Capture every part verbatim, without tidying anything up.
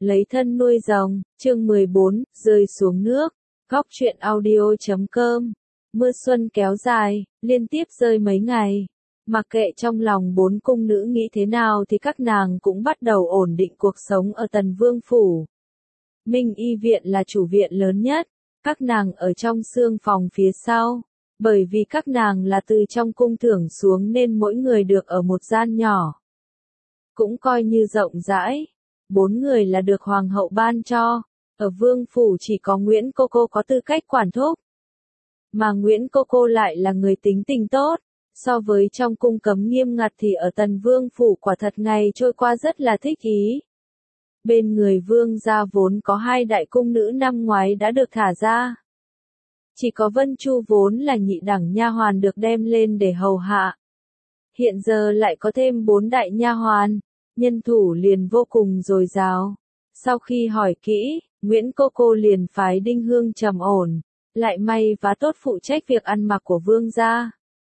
Lấy thân nuôi rồng, chương mười bốn, rơi xuống nước, góc truyện audio chấm com. Mưa xuân kéo dài, liên tiếp rơi mấy ngày. Mặc kệ trong lòng bốn cung nữ nghĩ thế nào thì các nàng cũng bắt đầu ổn định cuộc sống ở Tần Vương Phủ. Minh Y Viện là chủ viện lớn nhất, các nàng ở trong xương phòng phía sau. Bởi vì các nàng là từ trong cung thưởng xuống nên mỗi người được ở một gian nhỏ. Cũng coi như rộng rãi. Bốn người là được hoàng hậu ban cho. Ở Vương Phủ chỉ có Nguyễn Cô Cô có tư cách quản thúc. Mà Nguyễn Cô Cô lại là người tính tình tốt. So với trong cung cấm nghiêm ngặt thì ở Tần Vương Phủ quả thật ngày trôi qua rất là thích ý. Bên người Vương gia vốn có hai đại cung nữ năm ngoái đã được thả ra. Chỉ có Vân Chu vốn là nhị đẳng nha hoàn được đem lên để hầu hạ. Hiện giờ lại có thêm bốn đại nha hoàn, nhân thủ liền vô cùng dồi dào. Sau khi hỏi kỹ, Nguyễn Cô Cô liền phái Đinh Hương trầm ổn, lại may và tốt phụ trách việc ăn mặc của vương gia.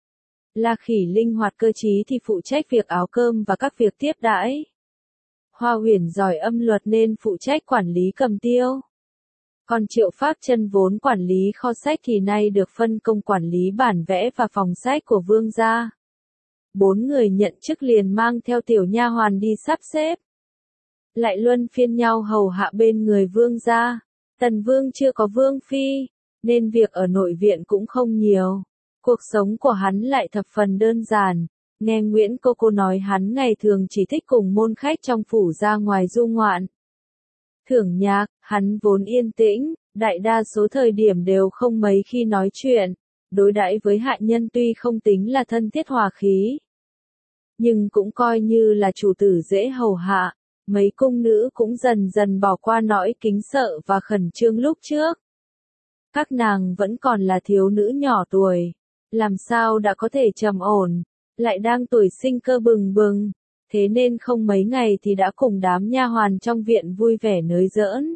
La Khỉ linh hoạt cơ trí thì phụ trách việc áo cơm và các việc tiếp đãi. Hoa Huyền giỏi âm luật nên phụ trách quản lý cầm tiêu. Còn Triệu Phác Chân vốn quản lý kho sách thì nay được phân công quản lý bản vẽ và phòng sách của vương gia. Bốn người nhận chức liền mang theo tiểu nha hoàn đi sắp xếp. Lại luân phiên nhau hầu hạ bên người vương gia. Tần Vương chưa có vương phi, nên việc ở nội viện cũng không nhiều. Cuộc sống của hắn lại thập phần đơn giản. Nghe Nguyễn Cô Cô nói hắn ngày thường chỉ thích cùng môn khách trong phủ ra ngoài du ngoạn. Thưởng nhạc, hắn vốn yên tĩnh, đại đa số thời điểm đều không mấy khi nói chuyện, đối đãi với hạ nhân tuy không tính là thân thiết hòa khí. Nhưng cũng coi như là chủ tử dễ hầu hạ, mấy cung nữ cũng dần dần bỏ qua nỗi kính sợ và khẩn trương lúc trước. Các nàng vẫn còn là thiếu nữ nhỏ tuổi, làm sao đã có thể trầm ổn, lại đang tuổi sinh cơ bừng bừng. Thế nên không mấy ngày thì đã cùng đám nha hoàn trong viện vui vẻ nới giỡn.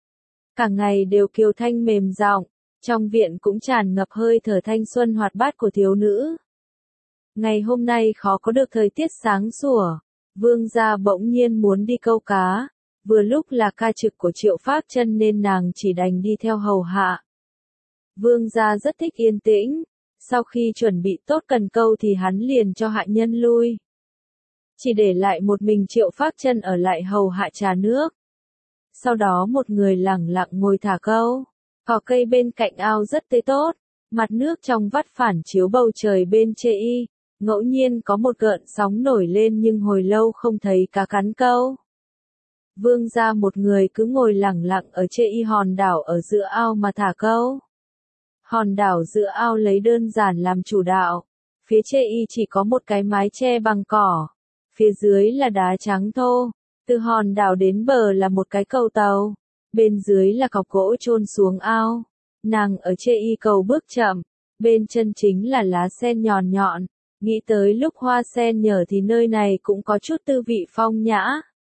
Cả ngày đều kiều thanh mềm giọng, trong viện cũng tràn ngập hơi thở thanh xuân hoạt bát của thiếu nữ. Ngày hôm nay khó có được thời tiết sáng sủa, vương gia bỗng nhiên muốn đi câu cá, vừa lúc là ca trực của Triệu Phác Chân nên nàng chỉ đành đi theo hầu hạ. Vương gia rất thích yên tĩnh, sau khi chuẩn bị tốt cần câu thì hắn liền cho hạ nhân lui. Chỉ để lại một mình Triệu Phác Chân ở lại hầu hạ trà nước. Sau đó một người lẳng lặng ngồi thả câu. Cỏ cây bên cạnh ao rất tươi tốt, mặt nước trong vắt phản chiếu bầu trời bên chê y, ngẫu nhiên có một gợn sóng nổi lên nhưng hồi lâu không thấy cá cắn câu. Vương gia một người cứ ngồi lẳng lặng ở chê y hòn đảo ở giữa ao mà thả câu. Hòn đảo giữa ao lấy đơn giản làm chủ đạo, phía chê y chỉ có một cái mái che bằng cỏ. Phía dưới là đá trắng thô, từ hòn đảo đến bờ là một cái cầu tàu, bên dưới là cọc gỗ chôn xuống ao. Nàng ở chê y cầu bước chậm, bên chân chính là lá sen nhọn nhọn, nghĩ tới lúc hoa sen nở thì nơi này cũng có chút tư vị phong nhã.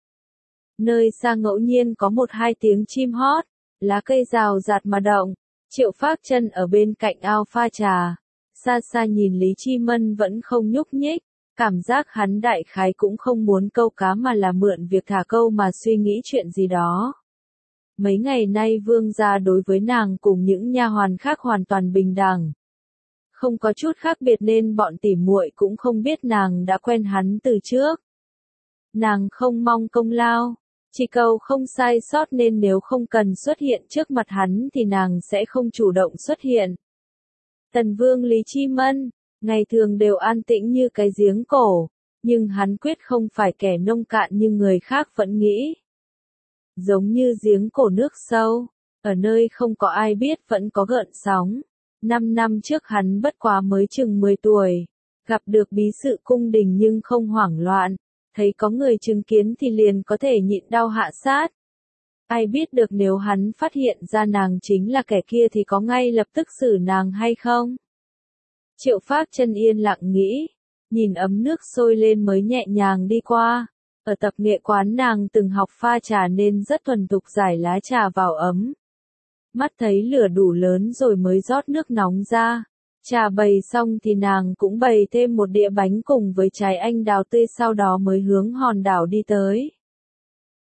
Nơi xa ngẫu nhiên có một hai tiếng chim hót, lá cây rào rạt mà động. Triệu Phác Chân ở bên cạnh ao pha trà, xa xa nhìn Lý Chi Mân vẫn không nhúc nhích. Cảm giác hắn đại khái cũng không muốn câu cá mà là mượn việc thả câu mà suy nghĩ chuyện gì đó. Mấy ngày nay vương gia đối với nàng cùng những nha hoàn khác hoàn toàn bình đẳng. Không có chút khác biệt nên bọn tỉ muội cũng không biết nàng đã quen hắn từ trước. Nàng không mong công lao, chỉ cầu không sai sót nên nếu không cần xuất hiện trước mặt hắn thì nàng sẽ không chủ động xuất hiện. Tần Vương Lý Chi Mân ngày thường đều an tĩnh như cái giếng cổ, nhưng hắn quyết không phải kẻ nông cạn như người khác vẫn nghĩ. Giống như giếng cổ nước sâu, ở nơi không có ai biết vẫn có gợn sóng. Năm năm trước hắn bất quá mới chừng mười tuổi, gặp được bí sự cung đình nhưng không hoảng loạn, thấy có người chứng kiến thì liền có thể nhịn đau hạ sát. Ai biết được nếu hắn phát hiện ra nàng chính là kẻ kia thì có ngay lập tức xử nàng hay không? Triệu Phác Chân yên lặng nghĩ, nhìn ấm nước sôi lên mới nhẹ nhàng đi qua. Ở tập nghệ quán nàng từng học pha trà nên rất thuần thục giải lá trà vào ấm. Mắt thấy lửa đủ lớn rồi mới rót nước nóng ra. Trà bày xong thì nàng cũng bày thêm một đĩa bánh cùng với trái anh đào tươi sau đó mới hướng hòn đảo đi tới.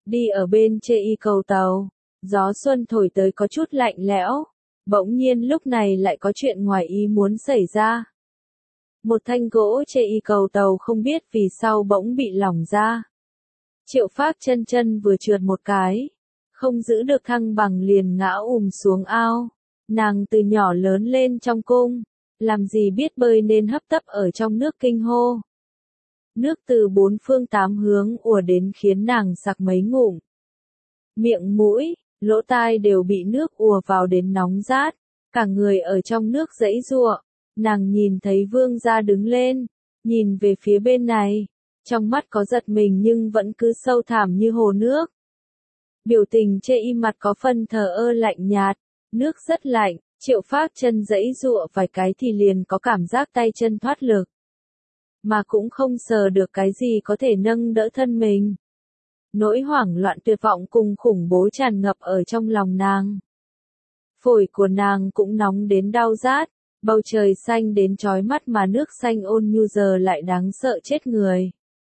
Đi ở bên chê y cầu tàu, gió xuân thổi tới có chút lạnh lẽo, bỗng nhiên lúc này lại có chuyện ngoài ý muốn xảy ra. Một thanh gỗ chê y cầu tàu không biết vì sao bỗng bị lỏng ra. Triệu Phác chân chân vừa trượt một cái, không giữ được thăng bằng liền ngã ùm xuống ao. Nàng từ nhỏ lớn lên trong cung, làm gì biết bơi nên hấp tấp ở trong nước kinh hô. Nước từ bốn phương tám hướng ùa đến khiến nàng sặc mấy ngụm. Miệng mũi, lỗ tai đều bị nước ùa vào đến nóng rát, cả người ở trong nước giãy giụa. Nàng nhìn thấy vương gia đứng lên, nhìn về phía bên này, trong mắt có giật mình nhưng vẫn cứ sâu thẳm như hồ nước. Biểu tình chê y mặt có phần thờ ơ lạnh nhạt, nước rất lạnh, Triệu Phác chân giãy giụa vài cái thì liền có cảm giác tay chân thoát lực. Mà cũng không sờ được cái gì có thể nâng đỡ thân mình. Nỗi hoảng loạn tuyệt vọng cùng khủng bố tràn ngập ở trong lòng nàng. Phổi của nàng cũng nóng đến đau rát, bầu trời xanh đến chói mắt mà nước xanh ôn nhu giờ lại đáng sợ chết người.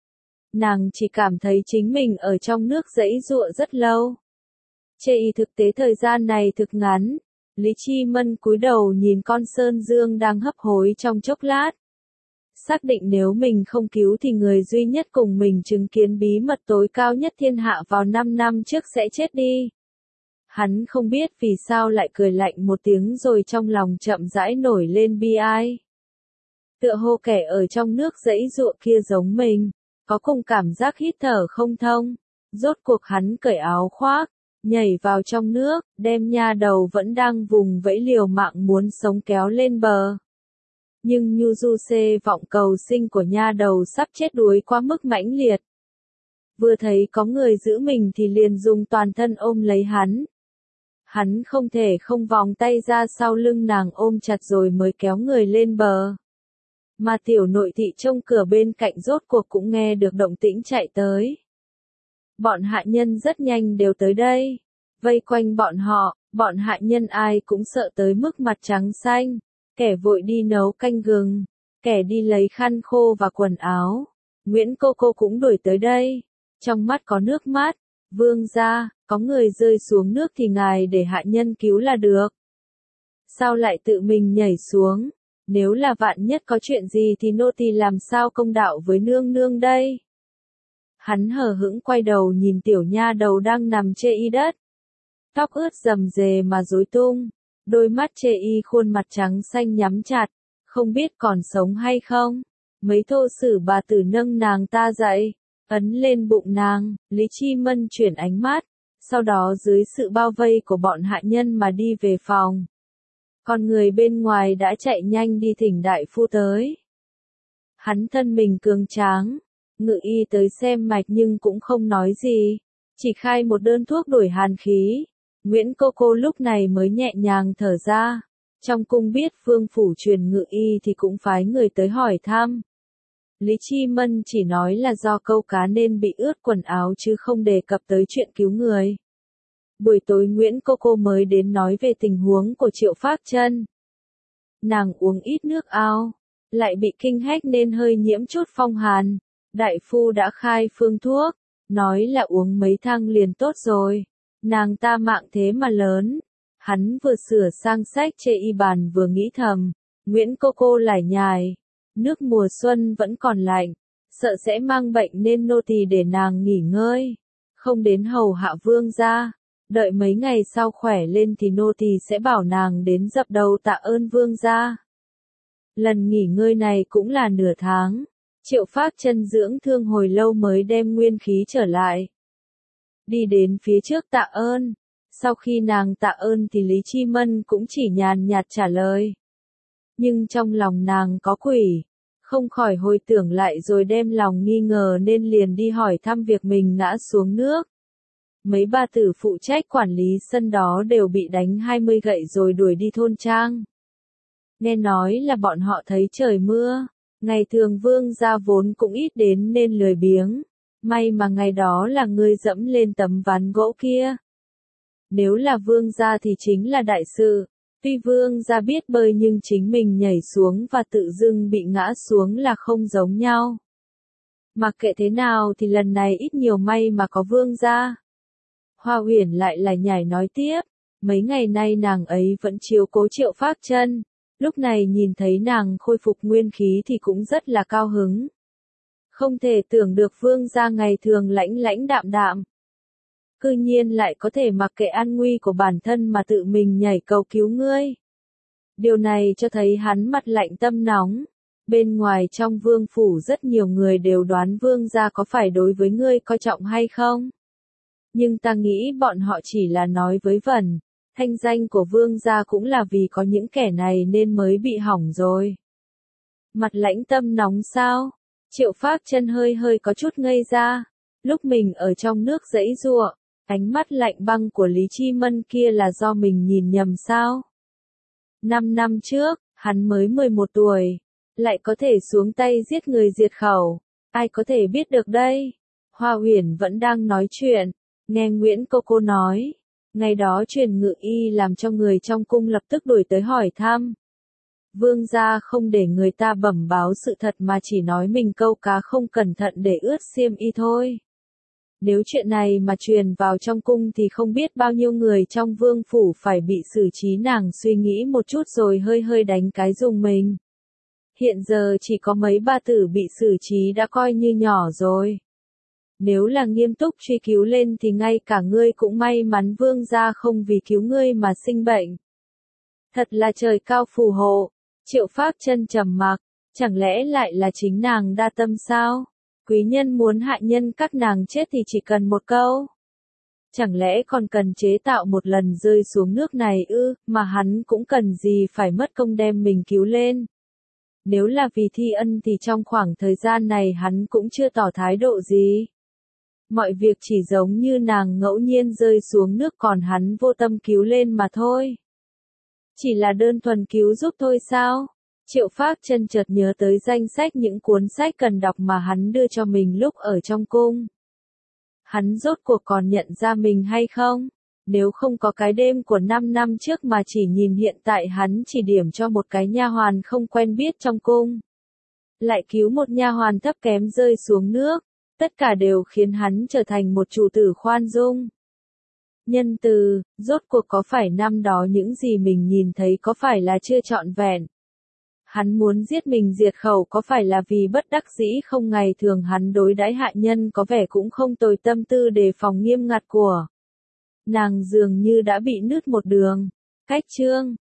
Nàng chỉ cảm thấy chính mình ở trong nước giãy giụa rất lâu. Chê y thực tế thời gian này thực ngắn, Lý Chi Mân cúi đầu nhìn con sơn dương đang hấp hối trong chốc lát. Xác định nếu mình không cứu thì người duy nhất cùng mình chứng kiến bí mật tối cao nhất thiên hạ vào năm năm trước sẽ chết đi. Hắn không biết vì sao lại cười lạnh một tiếng rồi trong lòng chậm rãi nổi lên bi ai. Tựa hồ kẻ ở trong nước giãy giụa kia giống mình, có cùng cảm giác hít thở không thông. Rốt cuộc hắn cởi áo khoác, nhảy vào trong nước, đem nha đầu vẫn đang vùng vẫy liều mạng muốn sống kéo lên bờ. Nhưng nhu du xê vọng cầu sinh của nha đầu sắp chết đuối quá mức mãnh liệt. Vừa thấy có người giữ mình thì liền dùng toàn thân ôm lấy hắn. Hắn không thể không vòng tay ra sau lưng nàng ôm chặt rồi mới kéo người lên bờ. Mà tiểu nội thị trông cửa bên cạnh rốt cuộc cũng nghe được động tĩnh chạy tới. Bọn hạ nhân rất nhanh đều tới đây. Vây quanh bọn họ, bọn hạ nhân ai cũng sợ tới mức mặt trắng xanh. Kẻ vội đi nấu canh gừng, kẻ đi lấy khăn khô và quần áo. Nguyễn cô cô cũng đuổi tới đây. Trong mắt có nước mắt. Vương gia, có người rơi xuống nước thì ngài để hạ nhân cứu là được. Sao lại tự mình nhảy xuống? Nếu là vạn nhất có chuyện gì thì nô tỳ làm sao công đạo với nương nương đây? Hắn hờ hững quay đầu nhìn tiểu nha đầu đang nằm chê y đất. Tóc ướt rầm rề mà rối tung. Đôi mắt chê y khuôn mặt trắng xanh nhắm chặt. Không biết còn sống hay không? Mấy thô sử bà tử nâng nàng ta dậy. Ấn lên bụng nàng, Lý Chi Mân chuyển ánh mắt. Sau đó dưới sự bao vây của bọn hạ nhân mà đi về phòng. Còn người bên ngoài đã chạy nhanh đi thỉnh đại phu tới. Hắn thân mình cường tráng, ngự y tới xem mạch nhưng cũng không nói gì, chỉ khai một đơn thuốc đổi hàn khí. Nguyễn cô cô lúc này mới nhẹ nhàng thở ra. Trong cung biết vương phủ truyền ngự y thì cũng phái người tới hỏi thăm. Lý Chi Mân chỉ nói là do câu cá nên bị ướt quần áo chứ không đề cập tới chuyện cứu người. Buổi tối Nguyễn cô cô mới đến nói về tình huống của Triệu Phác chân. Nàng uống ít nước ao, lại bị kinh hách nên hơi nhiễm chút phong hàn. Đại phu đã khai phương thuốc, nói là uống mấy thang liền tốt rồi. Nàng ta mạng thế mà lớn. Hắn vừa sửa sang sách chê y bàn vừa nghĩ thầm, Nguyễn cô cô lải nhải. Nước mùa xuân vẫn còn lạnh, sợ sẽ mang bệnh nên nô tỳ để nàng nghỉ ngơi, không đến hầu hạ vương gia. Đợi mấy ngày sau khỏe lên thì nô tỳ sẽ bảo nàng đến dập đầu tạ ơn vương gia. Lần nghỉ ngơi này cũng là nửa tháng. Triệu Phác chân dưỡng thương hồi lâu mới đem nguyên khí trở lại. Đi đến phía trước tạ ơn. Sau khi nàng tạ ơn thì Lý Chi Mân cũng chỉ nhàn nhạt trả lời. Nhưng trong lòng nàng có quỷ. Không khỏi hồi tưởng lại rồi đem lòng nghi ngờ nên liền đi hỏi thăm việc mình ngã xuống nước. Mấy bà tử phụ trách quản lý sân đó đều bị đánh hai mươi gậy rồi đuổi đi thôn trang. Nghe nói là bọn họ thấy trời mưa, ngày thường vương gia vốn cũng ít đến nên lười biếng. May mà ngày đó là ngươi dẫm lên tấm ván gỗ kia. Nếu là vương gia thì chính là đại sự. Tuy vương gia biết bơi nhưng chính mình nhảy xuống và tự dưng bị ngã xuống là không giống nhau. Mặc kệ thế nào thì lần này ít nhiều may mà có vương gia. Hoa Huyền lại lại nhảy nói tiếp, mấy ngày nay nàng ấy vẫn chiếu cố Triệu Phác Chân, lúc này nhìn thấy nàng khôi phục nguyên khí thì cũng rất là cao hứng. Không thể tưởng được vương gia ngày thường lãnh lãnh đạm đạm, cư nhiên lại có thể mặc kệ an nguy của bản thân mà tự mình nhảy cầu cứu ngươi. Điều này cho thấy hắn mặt lạnh tâm nóng. Bên ngoài trong vương phủ rất nhiều người đều đoán vương gia có phải đối với ngươi coi trọng hay không. Nhưng ta nghĩ bọn họ chỉ là nói với vẩn, thanh danh của vương gia cũng là vì có những kẻ này nên mới bị hỏng rồi. Mặt lãnh tâm nóng sao? Triệu Phác Chân hơi hơi có chút ngây ra. Lúc mình ở trong nước giãy giụa, ánh mắt lạnh băng của Lý Chi Mân kia là do mình nhìn nhầm sao? Năm năm trước, hắn mới mười một tuổi, lại có thể xuống tay giết người diệt khẩu, ai có thể biết được đây? Hoa Huyền vẫn đang nói chuyện, nghe Nguyễn Cô Cô nói, ngày đó truyền ngự y làm cho người trong cung lập tức đuổi tới hỏi thăm. Vương gia không để người ta bẩm báo sự thật mà chỉ nói mình câu cá không cẩn thận để ướt xiêm y thôi. Nếu chuyện này mà truyền vào trong cung thì không biết bao nhiêu người trong vương phủ phải bị xử trí. Nàng suy nghĩ một chút rồi hơi hơi đánh cái dùng mình. Hiện giờ chỉ có mấy ba tử bị xử trí đã coi như nhỏ rồi. Nếu là nghiêm túc truy cứu lên thì ngay cả ngươi cũng may mắn vương gia không vì cứu ngươi mà sinh bệnh. Thật là trời cao phù hộ. Triệu Phác Chân trầm mặc, chẳng lẽ lại là chính nàng đa tâm sao? Quý nhân muốn hại nhân các nàng chết thì chỉ cần một câu. Chẳng lẽ còn cần chế tạo một lần rơi xuống nước này ư, mà hắn cũng cần gì phải mất công đem mình cứu lên. Nếu là vì thi ân thì trong khoảng thời gian này hắn cũng chưa tỏ thái độ gì. Mọi việc chỉ giống như nàng ngẫu nhiên rơi xuống nước còn hắn vô tâm cứu lên mà thôi. Chỉ là đơn thuần cứu giúp thôi sao? Triệu Phác Chân chợt nhớ tới danh sách những cuốn sách cần đọc mà hắn đưa cho mình lúc ở trong cung. Hắn rốt cuộc còn nhận ra mình hay không? Nếu không có cái đêm của năm năm trước mà chỉ nhìn hiện tại hắn chỉ điểm cho một cái nha hoàn không quen biết trong cung. Lại cứu một nha hoàn thấp kém rơi xuống nước, tất cả đều khiến hắn trở thành một chủ tử khoan dung. Nhân từ, rốt cuộc có phải năm đó những gì mình nhìn thấy có phải là chưa trọn vẹn? Hắn muốn giết mình diệt khẩu có phải là vì bất đắc dĩ không? Ngày thường hắn đối đãi hạ nhân có vẻ cũng không tồi, tâm tư đề phòng nghiêm ngặt của nàng dường như đã bị nứt một đường. Cách chương